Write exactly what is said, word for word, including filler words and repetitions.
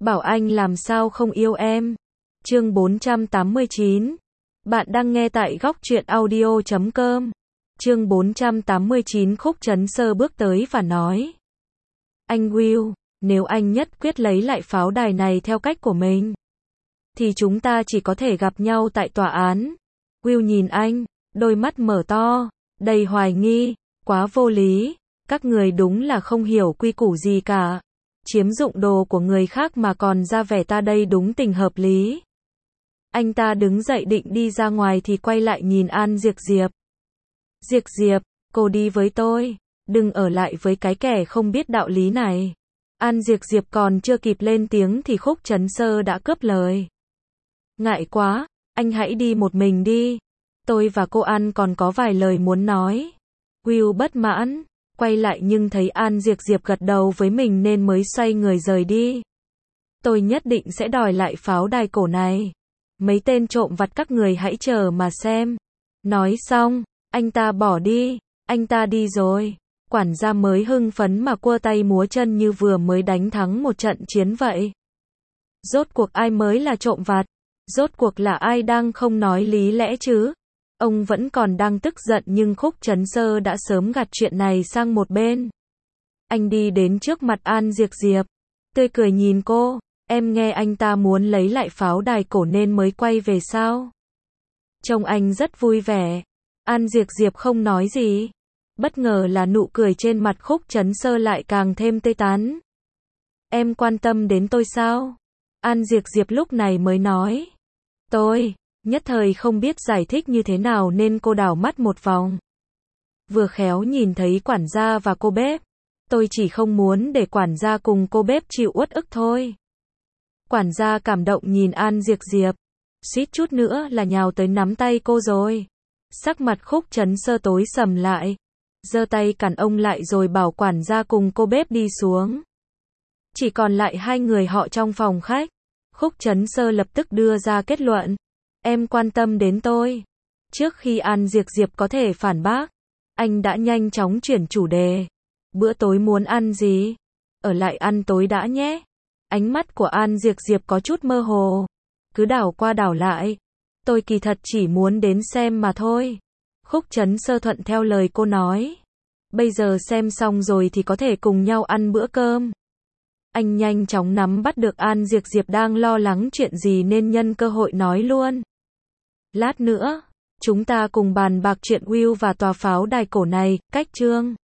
bảo anh làm sao không yêu em. Chương bốn trăm tám mươi chín. Bạn đang nghe tại góc truyện audio chấm com. Chương bốn trăm tám mươi chín. Khúc Trấn Sơ bước tới và nói: Anh Will, nếu anh nhất quyết lấy lại pháo đài này theo cách của mình, thì chúng ta chỉ có thể gặp nhau tại tòa án. Will nhìn anh, đôi mắt mở to, đầy hoài nghi, quá vô lý, các người đúng là không hiểu quy củ gì cả. Chiếm dụng đồ của người khác mà còn ra vẻ ta đây đúng tình hợp lý. Anh ta đứng dậy định đi ra ngoài thì quay lại nhìn An Diệp Diệp. Diệp Diệp, cô đi với tôi, đừng ở lại với cái kẻ không biết đạo lý này. An Diệp Diệp còn chưa kịp lên tiếng thì Khúc Trấn Sơ đã cướp lời. Ngại quá, anh hãy đi một mình đi. Tôi và cô An còn có vài lời muốn nói. Will bất mãn, quay lại nhưng thấy An Diệp Diệp gật đầu với mình nên mới xoay người rời đi. Tôi nhất định sẽ đòi lại pháo đài cổ này. Mấy tên trộm vặt các người hãy chờ mà xem. Nói xong, anh ta bỏ đi. Anh ta đi rồi. Quản gia mới hưng phấn mà cua tay múa chân như vừa mới đánh thắng một trận chiến vậy. Rốt cuộc ai mới là trộm vặt? Rốt cuộc là ai đang không nói lý lẽ chứ? Ông vẫn còn đang tức giận nhưng Khúc Trấn Sơ đã sớm gạt chuyện này sang một bên. Anh đi đến trước mặt An Diệp Diệp, tươi cười nhìn cô. Em nghe anh ta muốn lấy lại pháo đài cổ nên mới quay về sao? Trông anh rất vui vẻ. An Diệp Diệp không nói gì. Bất ngờ là nụ cười trên mặt Khúc Trấn Sơ lại càng thêm tươi tắn. Em quan tâm đến tôi sao? An Diệp Diệp lúc này mới nói. Tôi, nhất thời không biết giải thích như thế nào nên cô đảo mắt một vòng. Vừa khéo nhìn thấy quản gia và cô bếp. Tôi chỉ không muốn để quản gia cùng cô bếp chịu uất ức thôi. Quản gia cảm động nhìn An Diệp Diệp. Suýt chút nữa là nhào tới nắm tay cô rồi. Sắc mặt Khúc Trấn Sơ tối sầm lại. Giơ tay cản ông lại rồi bảo quản gia cùng cô bếp đi xuống. Chỉ còn lại hai người họ trong phòng khách. Khúc Trấn Sơ lập tức đưa ra kết luận. Em quan tâm đến tôi. Trước khi An Diệp Diệp có thể phản bác, anh đã nhanh chóng chuyển chủ đề. Bữa tối muốn ăn gì? Ở lại ăn tối đã nhé. Ánh mắt của An Diệp Diệp có chút mơ hồ. Cứ đảo qua đảo lại. Tôi kỳ thật chỉ muốn đến xem mà thôi. Khúc Trấn Sơ thuận theo lời cô nói. Bây giờ xem xong rồi thì có thể cùng nhau ăn bữa cơm. Anh nhanh chóng nắm bắt được An Diệp Diệp đang lo lắng chuyện gì nên nhân cơ hội nói luôn. Lát nữa, chúng ta cùng bàn bạc chuyện Will và tòa pháo đài cổ này, cách chương.